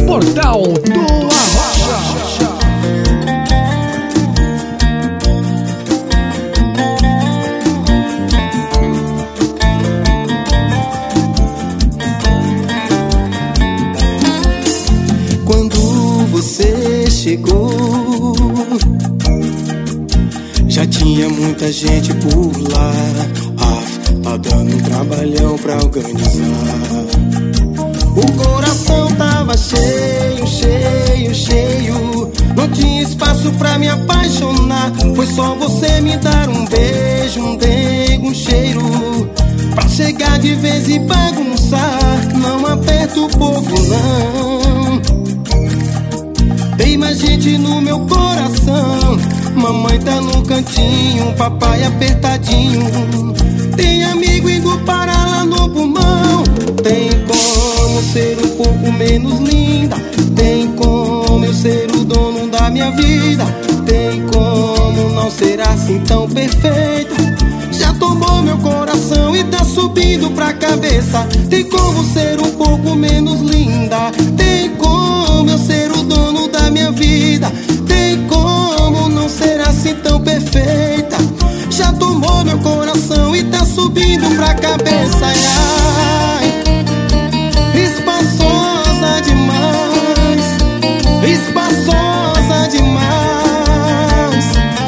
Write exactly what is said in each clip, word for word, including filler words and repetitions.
Portal do Arrocha. Quando você chegou, já tinha muita gente por lá. Ah, tá dando um trabalhão pra organizar. O coração tava cheio, cheio, cheio. Não tinha espaço pra me apaixonar. Foi só você me dar um beijo, um dengo, um cheiro, pra chegar de vez e bagunçar. Não aperta o povo, não. Tem mais gente no meu coração. Mamãe tá no cantinho, papai apertadinho. Tem amigo indo para lá no pulmão. Tem como ser um pouco menos linda. Tem como eu ser o dono da minha vida. Tem como não ser assim tão perfeita. Já tomou meu coração e tá subindo pra cabeça. Tem como ser um pouco menos linda. Tem como eu ser o dono da minha vida. Tem como não ser assim tão perfeita. Já tomou meu coração e tá subindo pra cabeça. Ai, espaçosa demais, espaçosa demais.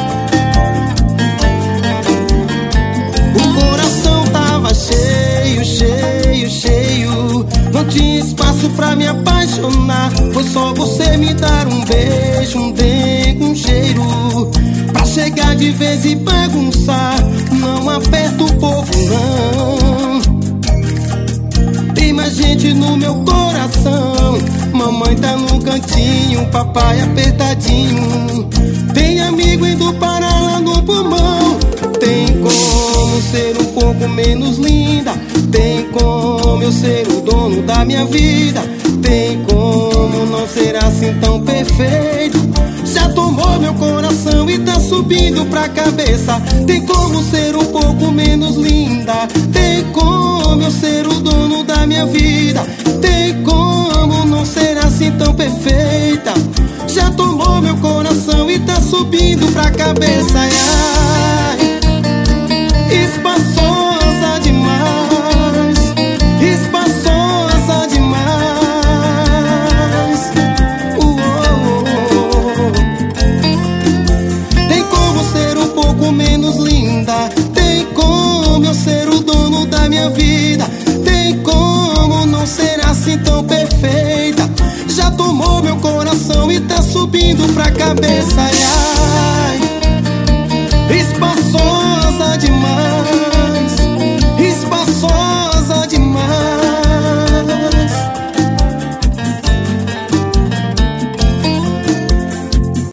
O coração tava cheio, cheio, cheio. Não tinha espaço pra me apaixonar. Foi só você me dar um beijo, um dengo, um cheiro, pra chegar de vez e bagunçar. Não aperta o povo, não. Tem mais gente no meu coração. Mamãe tá no cantinho, papai apertadinho. Tem amigo indo para lá no pulmão. Tem como ser um pouco menos linda. Tem como eu ser o dono da minha vida. Tem como não ser assim tão perfeito. Já tomou meu coração e tá subindo pra cabeça. Tem como ser um pouco menos linda. Tem como eu ser o dono da minha vida. Tem como não ser assim tão perfeita. Já tomou meu coração e tá subindo pra cabeça. Ai, espaçosa demais, espaçosa demais. Uou. Tem como ser um pouco menos linda. Tem como eu ser o dono da minha vida. Tem como não ser assim tão perfeita. Já tomou meu coração e tá subindo pra cabeça.